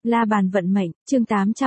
La bàn vận mệnh, chương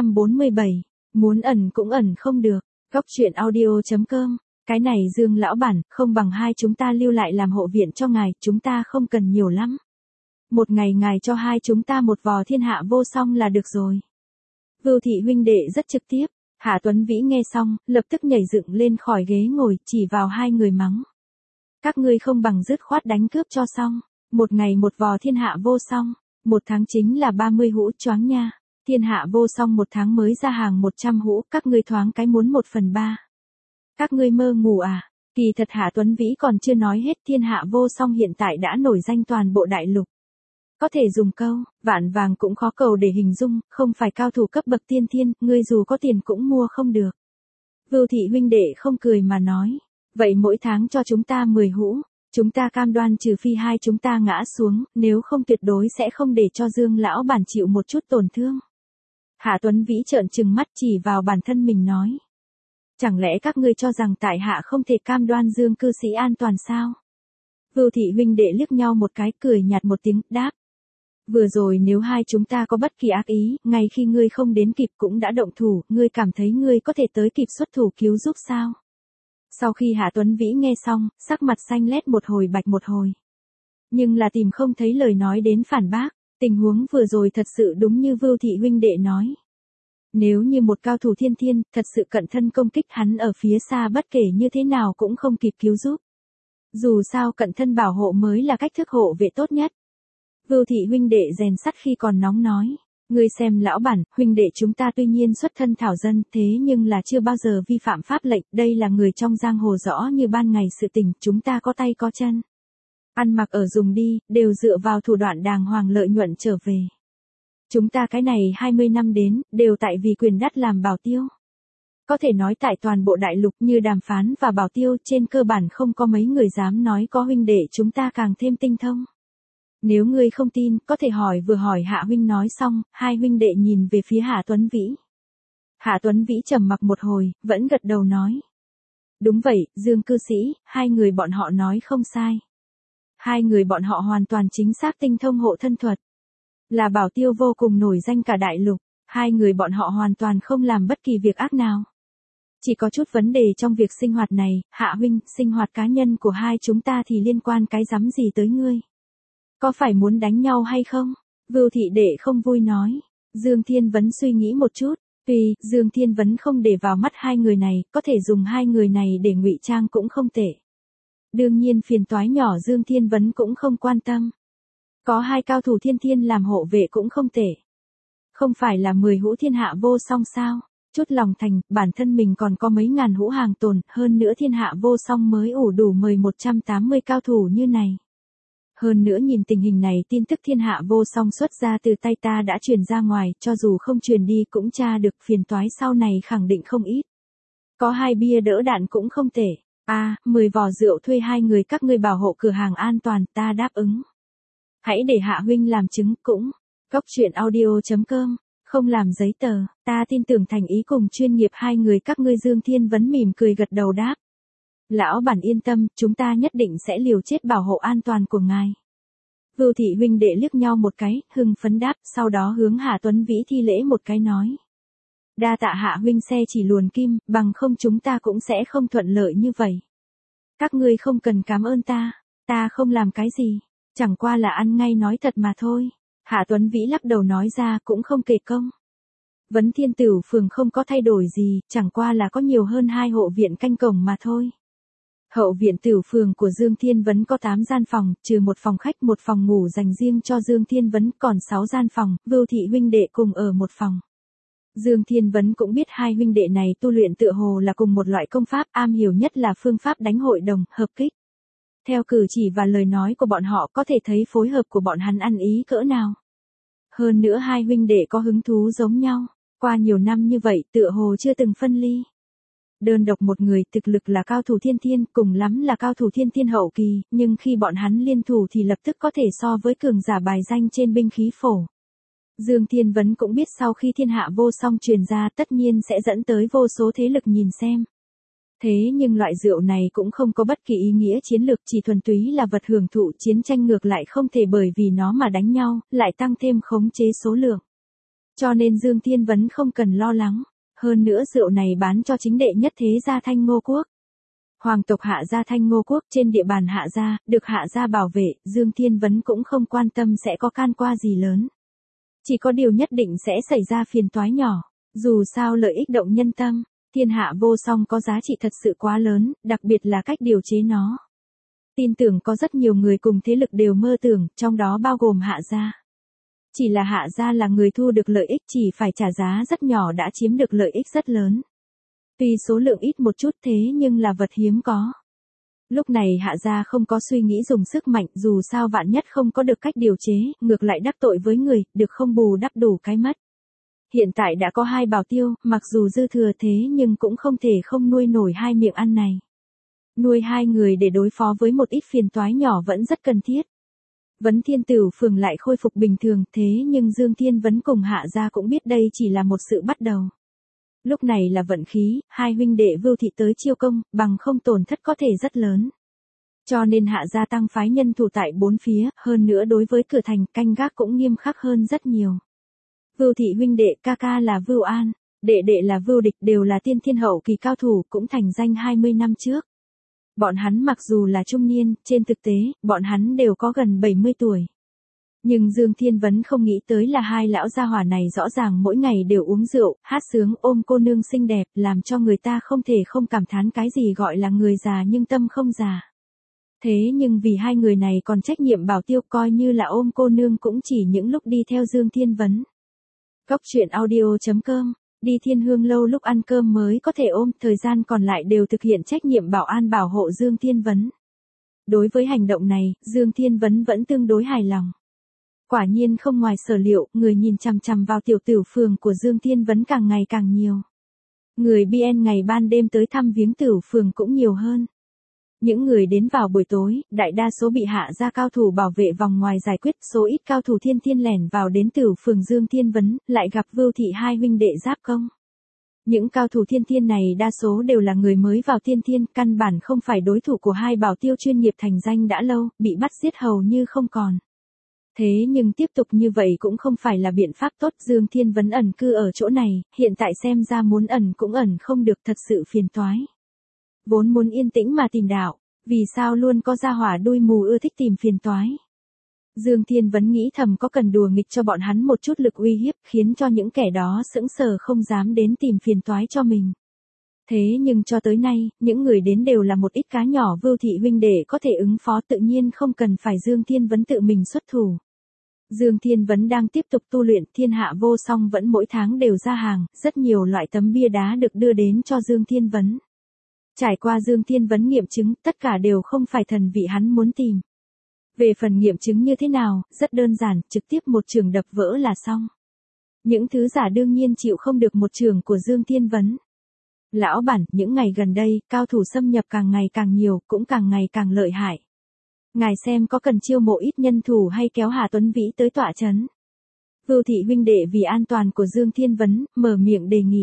847. Muốn ẩn cũng ẩn không được. Góc chuyện audio.com. Cái này Dương lão bản, không bằng hai chúng ta lưu lại làm hộ viện cho ngài, chúng ta không cần nhiều lắm. Một ngày ngài cho hai chúng ta một vò thiên hạ vô song là được rồi. Vưu thị huynh đệ rất trực tiếp. Hạ Tuấn Vĩ nghe xong, lập tức nhảy dựng lên khỏi ghế ngồi, chỉ vào hai người mắng. Các ngươi không bằng dứt khoát đánh cướp cho xong. Một ngày một vò thiên hạ vô song. Một tháng chính là 30 hũ choáng nha. Thiên hạ vô song một tháng mới ra hàng 100 hũ, các ngươi thoáng cái muốn 1/3. Các ngươi mơ ngủ à? Kỳ thật Hạ Tuấn Vĩ còn chưa nói hết, thiên hạ vô song hiện tại đã nổi danh toàn bộ đại lục. Có thể dùng câu, vạn vàng cũng khó cầu để hình dung, không phải cao thủ cấp bậc tiên thiên, ngươi dù có tiền cũng mua không được. Vưu thị huynh đệ không cười mà nói, vậy mỗi tháng cho chúng ta 10 hũ. Chúng ta cam đoan trừ phi hai chúng ta ngã xuống, nếu không tuyệt đối sẽ không để cho Dương lão bản chịu một chút tổn thương. Hạ Tuấn Vĩ trợn trừng mắt chỉ vào bản thân mình nói. Chẳng lẽ các ngươi cho rằng tại hạ không thể cam đoan Dương cư sĩ an toàn sao? Vưu thị huynh đệ liếc nhau một cái, cười nhạt một tiếng, đáp. Vừa rồi nếu hai chúng ta có bất kỳ ác ý, ngay khi ngươi không đến kịp cũng đã động thủ, ngươi cảm thấy ngươi có thể tới kịp xuất thủ cứu giúp sao? Sau khi Hạ Tuấn Vĩ nghe xong, sắc mặt xanh lét một hồi bạch một hồi. Nhưng là tìm không thấy lời nói đến phản bác, tình huống vừa rồi thật sự đúng như Vưu thị huynh đệ nói. Nếu như một cao thủ thiên thiên, thật sự cận thân công kích hắn ở phía xa bất kể như thế nào cũng không kịp cứu giúp. Dù sao cận thân bảo hộ mới là cách thức hộ vệ tốt nhất. Vưu thị huynh đệ rèn sắt khi còn nóng nói. Ngươi xem lão bản, huynh đệ chúng ta tuy nhiên xuất thân thảo dân, thế nhưng là chưa bao giờ vi phạm pháp lệnh, đây là người trong giang hồ rõ như ban ngày sự tình, chúng ta có tay có chân. Ăn mặc ở dùng đi, đều dựa vào thủ đoạn đàng hoàng lợi nhuận trở về. Chúng ta cái này 20 năm đến, đều tại vì quyền đắt làm bảo tiêu. Có thể nói tại toàn bộ đại lục như đàm phán và bảo tiêu trên cơ bản không có mấy người dám nói có huynh đệ chúng ta càng thêm tinh thông. Nếu ngươi không tin, có thể hỏi vừa hỏi Hạ huynh nói xong, hai huynh đệ nhìn về phía Hạ Tuấn Vĩ. Hạ Tuấn Vĩ trầm mặc một hồi, vẫn gật đầu nói. Đúng vậy, Dương cư sĩ, hai người bọn họ nói không sai. Hai người bọn họ hoàn toàn chính xác tinh thông hộ thân thuật. Là bảo tiêu vô cùng nổi danh cả đại lục, hai người bọn họ hoàn toàn không làm bất kỳ việc ác nào. Chỉ có chút vấn đề trong việc sinh hoạt này, Hạ huynh, sinh hoạt cá nhân của hai chúng ta thì liên quan cái rắm gì tới ngươi? Có phải muốn đánh nhau hay không? Vưu thị đệ không vui nói. Dương Thiên Vấn suy nghĩ một chút. Tuy Dương Thiên Vấn không để vào mắt hai người này, có thể dùng hai người này để ngụy trang cũng không tệ. Đương nhiên phiền toái nhỏ Dương Thiên Vấn cũng không quan tâm. Có hai cao thủ thiên thiên làm hộ vệ cũng không tệ. Không phải là 10 hũ thiên hạ vô song sao? Chút lòng thành, bản thân mình còn có mấy ngàn hũ hàng tồn, hơn nữa thiên hạ vô song mới đủ mời 180 cao thủ như này. Hơn nữa nhìn tình hình này tin tức thiên hạ vô song xuất ra từ tay ta đã truyền ra ngoài, cho dù không truyền đi cũng tra được, phiền toái sau này khẳng định không ít. Có hai bia đỡ đạn cũng không tệ. 10 vò rượu thuê hai người các ngươi bảo hộ cửa hàng an toàn, ta đáp ứng. Hãy để Hạ huynh làm chứng cũng. Góc chuyện audio.com. Không làm giấy tờ, ta tin tưởng thành ý cùng chuyên nghiệp hai người các ngươi. Dương Thiên Vấn mỉm cười gật đầu đáp. Lão bản yên tâm, chúng ta nhất định sẽ liều chết bảo hộ an toàn của ngài. Vưu thị huynh đệ liếc nhau một cái, hưng phấn đáp, sau đó hướng Hạ Tuấn Vĩ thi lễ một cái nói. Đa tạ Hạ huynh xe chỉ luồn kim, bằng không chúng ta cũng sẽ không thuận lợi như vậy. Các ngươi không cần cảm ơn ta không làm cái gì, chẳng qua là ăn ngay nói thật mà thôi. Hạ Tuấn Vĩ lắc đầu nói ra cũng không kể công. Vấn Thiên Tửu phường không có thay đổi gì, chẳng qua là có nhiều hơn 2 hộ viện canh cổng mà thôi. Hậu viện Tửu phường của Dương Thiên Vấn có 8 gian phòng, trừ một phòng khách, một phòng ngủ dành riêng cho Dương Thiên Vấn, còn 6 gian phòng, Vưu thị huynh đệ cùng ở một phòng. Dương Thiên Vấn cũng biết hai huynh đệ này tu luyện tựa hồ là cùng một loại công pháp, am hiểu nhất là phương pháp đánh hội đồng, hợp kích. Theo cử chỉ và lời nói của bọn họ có thể thấy phối hợp của bọn hắn ăn ý cỡ nào. Hơn nữa hai huynh đệ có hứng thú giống nhau, qua nhiều năm như vậy tựa hồ chưa từng phân ly. Đơn độc một người thực lực là cao thủ thiên thiên, cùng lắm là cao thủ thiên thiên hậu kỳ, nhưng khi bọn hắn liên thủ thì lập tức có thể so với cường giả bài danh trên binh khí phổ. Dương Thiên Vấn cũng biết sau khi thiên hạ vô song truyền ra tất nhiên sẽ dẫn tới vô số thế lực nhìn xem. Thế nhưng loại rượu này cũng không có bất kỳ ý nghĩa chiến lược, chỉ thuần túy là vật hưởng thụ, chiến tranh ngược lại không thể bởi vì nó mà đánh nhau, lại tăng thêm khống chế số lượng. Cho nên Dương Thiên Vấn không cần lo lắng. Hơn nữa rượu này bán cho chính đệ nhất thế gia Thanh Ngô Quốc. Hoàng tộc Hạ gia Thanh Ngô Quốc trên địa bàn Hạ gia, được Hạ gia bảo vệ, Dương Thiên Vấn cũng không quan tâm sẽ có can qua gì lớn. Chỉ có điều nhất định sẽ xảy ra phiền toái nhỏ. Dù sao lợi ích động nhân tâm, thiên hạ vô song có giá trị thật sự quá lớn, đặc biệt là cách điều chế nó. Tin tưởng có rất nhiều người cùng thế lực đều mơ tưởng, trong đó bao gồm Hạ gia. Chỉ là Hạ gia là người thu được lợi ích chỉ phải trả giá rất nhỏ đã chiếm được lợi ích rất lớn. Tuy số lượng ít một chút thế nhưng là vật hiếm có. Lúc này Hạ gia không có suy nghĩ dùng sức mạnh, dù sao vạn nhất không có được cách điều chế, ngược lại đắc tội với người, được không bù đắp đủ cái mất. Hiện tại đã có 2 bảo tiêu, mặc dù dư thừa thế nhưng cũng không thể không nuôi nổi 2 miệng ăn này. Nuôi 2 người để đối phó với một ít phiền toái nhỏ vẫn rất cần thiết. Vấn Thiên Tửu phường lại khôi phục bình thường, thế nhưng Dương Thiên Vấn cùng Hạ gia cũng biết đây chỉ là một sự bắt đầu. Lúc này là vận khí, 2 huynh đệ Vưu Thị tới chiêu công, bằng không tổn thất có thể rất lớn. Cho nên Hạ gia tăng phái nhân thủ tại 4 phía, hơn nữa đối với cửa thành canh gác cũng nghiêm khắc hơn rất nhiều. Vưu Thị huynh đệ ca ca là Vưu An, đệ đệ là Vưu Địch đều là tiên thiên hậu kỳ cao thủ cũng thành danh 20 năm trước. Bọn hắn mặc dù là trung niên, trên thực tế, bọn hắn đều có gần 70 tuổi. Nhưng Dương Thiên Vấn không nghĩ tới là 2 lão gia hỏa này rõ ràng mỗi ngày đều uống rượu, hát sướng ôm cô nương xinh đẹp, làm cho người ta không thể không cảm thán cái gì gọi là người già nhưng tâm không già. Thế nhưng vì 2 người này còn trách nhiệm bảo tiêu coi như là ôm cô nương cũng chỉ những lúc đi theo Dương Thiên Vấn. Cốc truyện audio.com, đi Thiên Hương lâu lúc ăn cơm mới có thể ôm, thời gian còn lại đều thực hiện trách nhiệm bảo an bảo hộ Dương Thiên Vấn. Đối với hành động này, Dương Thiên Vấn vẫn tương đối hài lòng. Quả nhiên không ngoài sở liệu, người nhìn chằm chằm vào tiểu tử phường của Dương Thiên Vấn càng ngày càng nhiều. Người BN ngày ban đêm tới thăm viếng tử phường cũng nhiều hơn. Những người đến vào buổi tối, đại đa số bị Hạ gia cao thủ bảo vệ vòng ngoài giải quyết, số ít cao thủ thiên lẻn vào đến tử phường Dương Thiên Vấn, lại gặp Vưu Thị 2 huynh đệ giáp công. Những cao thủ thiên này đa số đều là người mới vào thiên, căn bản không phải đối thủ của 2 bảo tiêu chuyên nghiệp thành danh đã lâu, bị bắt giết hầu như không còn. Thế nhưng tiếp tục như vậy cũng không phải là biện pháp tốt, Dương Thiên Vấn ẩn cư ở chỗ này, hiện tại xem ra muốn ẩn cũng ẩn không được, thật sự phiền toái. Vốn muốn yên tĩnh mà tìm đạo, vì sao luôn có gia hỏa đuôi mù ưa thích tìm phiền toái. Dương Thiên Vấn nghĩ thầm có cần đùa nghịch cho bọn hắn một chút lực uy hiếp, khiến cho những kẻ đó sững sờ không dám đến tìm phiền toái cho mình. Thế nhưng cho tới nay, những người đến đều là một ít cá nhỏ Vưu Thị huynh đệ có thể ứng phó, tự nhiên không cần phải Dương Thiên Vấn tự mình xuất thủ. Dương Thiên Vấn đang tiếp tục tu luyện, thiên hạ vô song vẫn mỗi tháng đều ra hàng, rất nhiều loại tấm bia đá được đưa đến cho Dương Thiên Vấn. Trải qua Dương Thiên Vấn nghiệm chứng, tất cả đều không phải thần vị hắn muốn tìm. Về phần nghiệm chứng như thế nào, rất đơn giản, trực tiếp một chưởng đập vỡ là xong. Những thứ giả đương nhiên chịu không được một chưởng của Dương Thiên Vấn. Lão bản, những ngày gần đây, cao thủ xâm nhập càng ngày càng nhiều, cũng càng ngày càng lợi hại. Ngài xem có cần chiêu mộ ít nhân thủ hay kéo Hà Tuấn Vĩ tới tọa trấn. Vưu Thị huynh đệ vì an toàn của Dương Thiên Vấn, mở miệng đề nghị.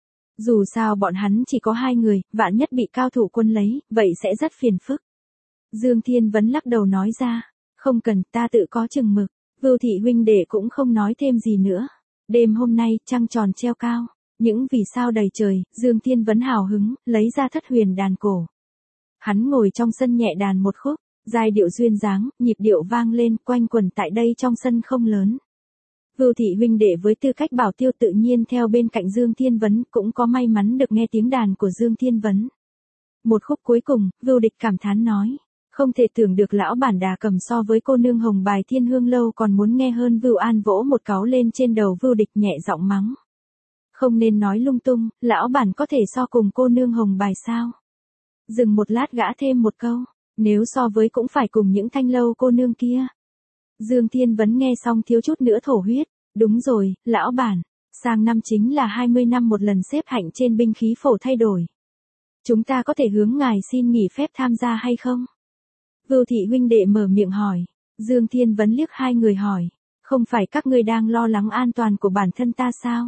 Dù sao bọn hắn chỉ có 2 người, vạn nhất bị cao thủ quân lấy, vậy sẽ rất phiền phức. Dương Thiên Vấn lắc đầu nói ra, không cần, ta tự có chừng mực. Vưu Thị huynh đệ cũng không nói thêm gì nữa. Đêm hôm nay, trăng tròn treo cao, những vì sao đầy trời, Dương Thiên Vấn hào hứng, lấy ra thất huyền đàn cổ. Hắn ngồi trong sân nhẹ đàn một khúc, giai điệu duyên dáng, nhịp điệu vang lên, quanh quẩn tại đây trong sân không lớn. Vưu Thị huynh đệ với tư cách bảo tiêu tự nhiên theo bên cạnh Dương Thiên Vấn, cũng có may mắn được nghe tiếng đàn của Dương Thiên Vấn. Một khúc cuối cùng, Vưu Địch cảm thán nói, không thể tưởng được lão bản đà cầm so với cô nương hồng bài Thiên Hương lâu còn muốn nghe hơn. Vưu An vỗ một cáu lên trên đầu Vưu Địch nhẹ giọng mắng. Không nên nói lung tung, lão bản có thể so cùng cô nương hồng bài sao? Dừng một lát gã thêm một câu, nếu so với cũng phải cùng những thanh lâu cô nương kia. Dương Thiên Vấn nghe xong thiếu chút nữa thổ huyết, đúng rồi, lão bản, sang năm chính là 20 năm một lần xếp hạnh trên binh khí phổ thay đổi. Chúng ta có thể hướng ngài xin nghỉ phép tham gia hay không? Vưu Thị huynh đệ mở miệng hỏi, Dương Thiên Vấn liếc 2 người hỏi, không phải các ngươi đang lo lắng an toàn của bản thân ta sao?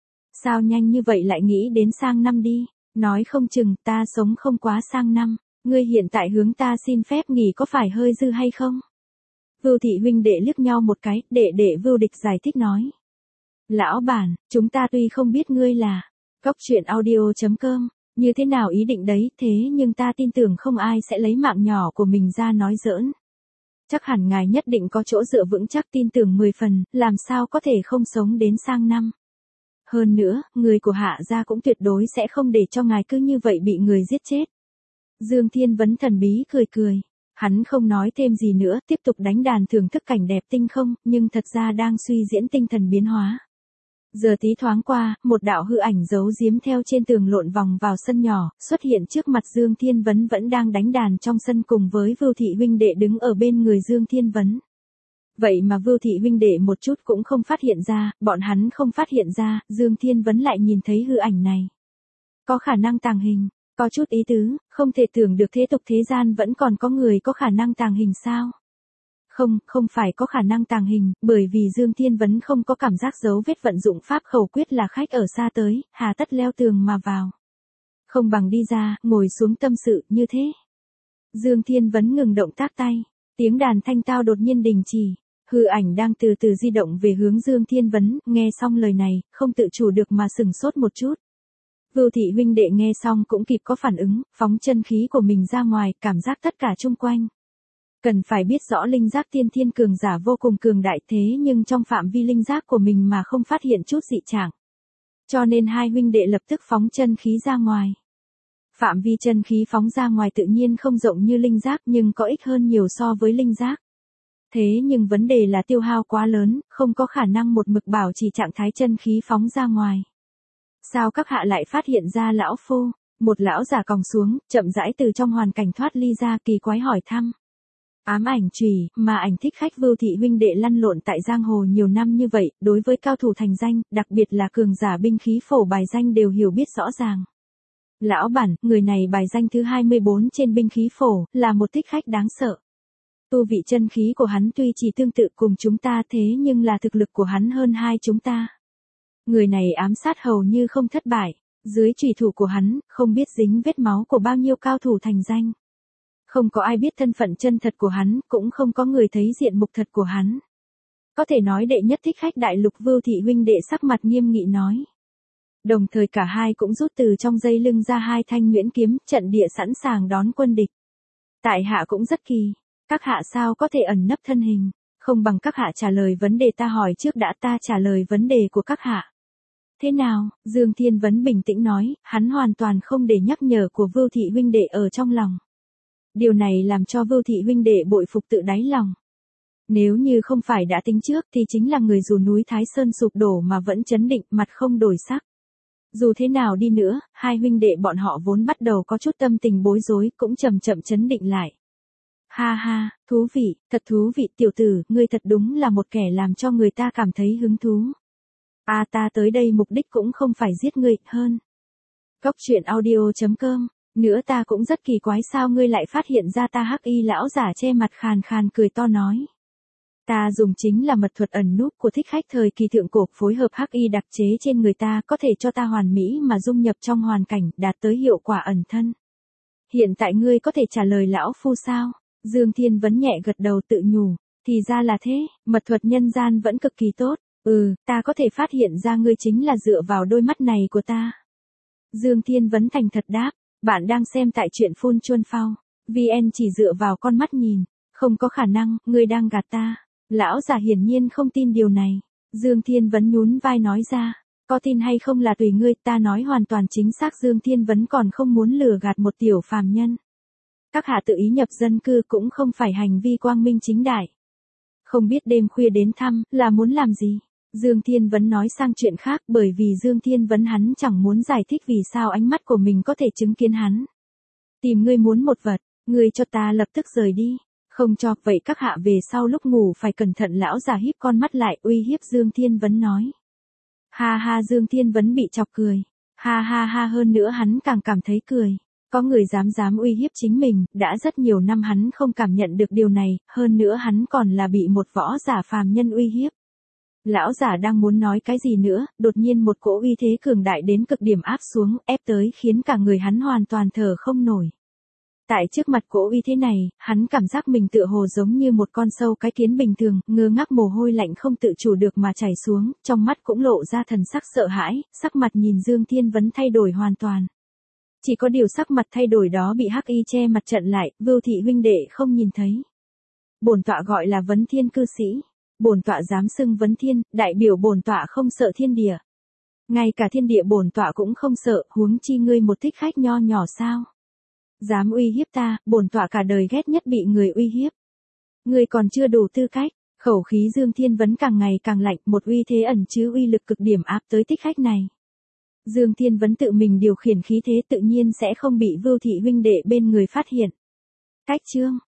Sao nhanh như vậy lại nghĩ đến sang năm đi, nói không chừng ta sống không quá sang năm, ngươi hiện tại hướng ta xin phép nghỉ có phải hơi dư hay không? Vưu Thị huynh đệ liếc nhau một cái, đệ Vưu Địch giải thích nói. Lão bản, chúng ta tuy không biết ngươi là Cóc Truyện Audio.com, như thế nào ý định đấy, thế nhưng ta tin tưởng không ai sẽ lấy mạng nhỏ của mình ra nói giỡn. Chắc hẳn ngài nhất định có chỗ dựa vững chắc, tin tưởng 10 phần, làm sao có thể không sống đến sang năm. Hơn nữa, người của Hạ gia cũng tuyệt đối sẽ không để cho ngài cứ như vậy bị người giết chết. Dương Thiên Vấn thần bí cười cười. Hắn không nói thêm gì nữa, tiếp tục đánh đàn thưởng thức cảnh đẹp tinh không, nhưng thật ra đang suy diễn tinh thần biến hóa. Giờ tí thoáng qua, một đạo hư ảnh giấu giếm theo trên tường lộn vòng vào sân nhỏ, xuất hiện trước mặt Dương Thiên Vấn vẫn đang đánh đàn trong sân cùng với Vưu Thị huynh đệ đứng ở bên người Dương Thiên Vấn. Vậy mà Vưu Thị huynh đệ một chút cũng không phát hiện ra, bọn hắn không phát hiện ra, Dương Thiên Vấn lại nhìn thấy hư ảnh này. Có khả năng tàng hình, có chút ý tứ, không thể tưởng được thế tục thế gian vẫn còn có người có khả năng tàng hình sao? Không phải có khả năng tàng hình, bởi vì Dương Thiên Vấn không có cảm giác dấu vết, vận dụng pháp khẩu quyết là khách ở xa tới, hà tất leo tường mà vào. Không bằng đi ra, ngồi xuống tâm sự, như thế. Dương Thiên Vấn ngừng động tác tay, tiếng đàn thanh tao đột nhiên đình chỉ, hư ảnh đang từ từ di động về hướng Dương Thiên Vấn, nghe xong lời này, không tự chủ được mà sừng sốt một chút. Vưu Thị huynh đệ nghe xong cũng kịp có phản ứng, phóng chân khí của mình ra ngoài, cảm giác tất cả chung quanh. Cần phải biết rõ linh giác tiên thiên cường giả vô cùng cường đại, thế nhưng trong phạm vi linh giác của mình mà không phát hiện chút dị trạng. Cho nên hai huynh đệ lập tức phóng chân khí ra ngoài. Phạm vi chân khí phóng ra ngoài tự nhiên không rộng như linh giác nhưng có ích hơn nhiều so với linh giác. Thế nhưng vấn đề là tiêu hao quá lớn, không có khả năng một mực bảo trì trạng thái chân khí phóng ra ngoài. Sao các hạ lại phát hiện ra lão phu? Một lão giả còng xuống, chậm rãi từ trong hoàn cảnh thoát ly ra, kỳ quái hỏi thăm. Ám ảnh chùy, mà ảnh thích khách Vưu Thị huynh đệ lăn lộn tại giang hồ nhiều năm như vậy, đối với cao thủ thành danh, đặc biệt là cường giả binh khí phổ bài danh đều hiểu biết rõ ràng. Lão bản, người này bài danh thứ 24 trên binh khí phổ, là một thích khách đáng sợ. Tu vị chân khí của hắn tuy chỉ tương tự cùng chúng ta, thế nhưng là thực lực của hắn hơn hai chúng ta. Người này ám sát hầu như không thất bại, dưới chủy thủ của hắn, không biết dính vết máu của bao nhiêu cao thủ thành danh. Không có ai biết thân phận chân thật của hắn, cũng không có người thấy diện mục thật của hắn. Có thể nói đệ nhất thích khách đại lục. Vưu Thị huynh đệ sắc mặt nghiêm nghị nói. Đồng thời cả hai cũng rút từ trong dây lưng ra hai thanh nhuyễn kiếm, trận địa sẵn sàng đón quân địch. Tại hạ cũng rất kỳ, các hạ sao có thể ẩn nấp thân hình, không bằng các hạ trả lời vấn đề ta hỏi trước đã, ta trả lời vấn đề của các hạ. Thế nào? Dương Thiên Vấn bình tĩnh nói, hắn hoàn toàn không để nhắc nhở của Vưu Thị huynh đệ ở trong lòng. Điều này làm cho Vưu Thị huynh đệ bội phục tự đáy lòng. Nếu như không phải đã tính trước thì chính là người dù núi Thái Sơn sụp đổ mà vẫn chấn định, mặt không đổi sắc. Dù thế nào đi nữa, hai huynh đệ bọn họ vốn bắt đầu có chút tâm tình bối rối, cũng chậm chậm chấn định lại. Ha ha, thú vị, thật thú vị, tiểu tử, ngươi thật đúng là một kẻ làm cho người ta cảm thấy hứng thú. Ta tới đây mục đích cũng không phải giết ngươi, hơn. Cóc Truyện Audio.com, nữa ta cũng rất kỳ quái sao ngươi lại phát hiện ra ta. Hắc y lão giả che mặt khàn khàn cười to nói. Ta dùng chính là mật thuật ẩn núp của thích khách thời kỳ thượng cổ, phối hợp hắc y đặc chế trên người ta, có thể cho ta hoàn mỹ mà dung nhập trong hoàn cảnh, đạt tới hiệu quả ẩn thân. Hiện tại ngươi có thể trả lời lão phu sao? Dương Thiên Vấn nhẹ gật đầu tự nhủ, thì ra là thế, mật thuật nhân gian vẫn cực kỳ tốt. Ta có thể phát hiện ra ngươi chính là dựa vào đôi mắt này của ta. Dương Thiên Vấn thành thật đáp, bạn đang xem tại truyện Phun Chuân Phao. VN chỉ dựa vào con mắt nhìn, không có khả năng, ngươi đang gạt ta. Lão già hiển nhiên không tin điều này. Dương Thiên Vấn nhún vai nói ra, có tin hay không là tùy ngươi, ta nói hoàn toàn chính xác. Dương Thiên Vấn còn không muốn lừa gạt một tiểu phàm nhân. Các hạ tự ý nhập dân cư cũng không phải hành vi quang minh chính đại. Không biết đêm khuya đến thăm, là muốn làm gì? Dương Thiên Vấn nói sang chuyện khác, bởi vì Dương Thiên Vấn hắn chẳng muốn giải thích vì sao ánh mắt của mình có thể chứng kiến hắn. Tìm ngươi muốn một vật, ngươi cho ta lập tức rời đi. Không cho, vậy các hạ về sau lúc ngủ phải cẩn thận. Lão già híp con mắt lại uy hiếp Dương Thiên Vấn nói. Ha ha, Dương Thiên Vấn bị chọc cười. Ha ha ha, hơn nữa hắn càng cảm thấy cười. Có người dám uy hiếp chính mình, đã rất nhiều năm hắn không cảm nhận được điều này, hơn nữa hắn còn là bị một võ giả phàm nhân uy hiếp. Lão giả đang muốn nói cái gì nữa, đột nhiên một cỗ uy thế cường đại đến cực điểm áp xuống, ép tới khiến cả người hắn hoàn toàn thở không nổi. Tại trước mặt cỗ uy thế này, hắn cảm giác mình tựa hồ giống như một con sâu cái kiến bình thường, ngơ ngác mồ hôi lạnh không tự chủ được mà chảy xuống, trong mắt cũng lộ ra thần sắc sợ hãi, sắc mặt nhìn Dương Thiên Vấn thay đổi hoàn toàn. Chỉ có điều sắc mặt thay đổi đó bị Hắc Y che mặt chặn lại, Vưu thị huynh đệ không nhìn thấy. Bổn tọa gọi là Vấn Thiên cư sĩ, bổn tọa dám xưng Vấn Thiên, đại biểu bổn tọa không sợ thiên địa. Ngay cả thiên địa bổn tọa cũng không sợ, huống chi ngươi một thích khách nho nhỏ sao? Dám uy hiếp ta, bổn tọa cả đời ghét nhất bị người uy hiếp. Ngươi còn chưa đủ tư cách. Khẩu khí Dương Thiên Vấn càng ngày càng lạnh, một uy thế ẩn chứa uy lực cực điểm áp tới thích khách này. Dương Thiên Vấn tự mình điều khiển khí thế tự nhiên sẽ không bị Vưu thị huynh đệ bên người phát hiện. Cách chương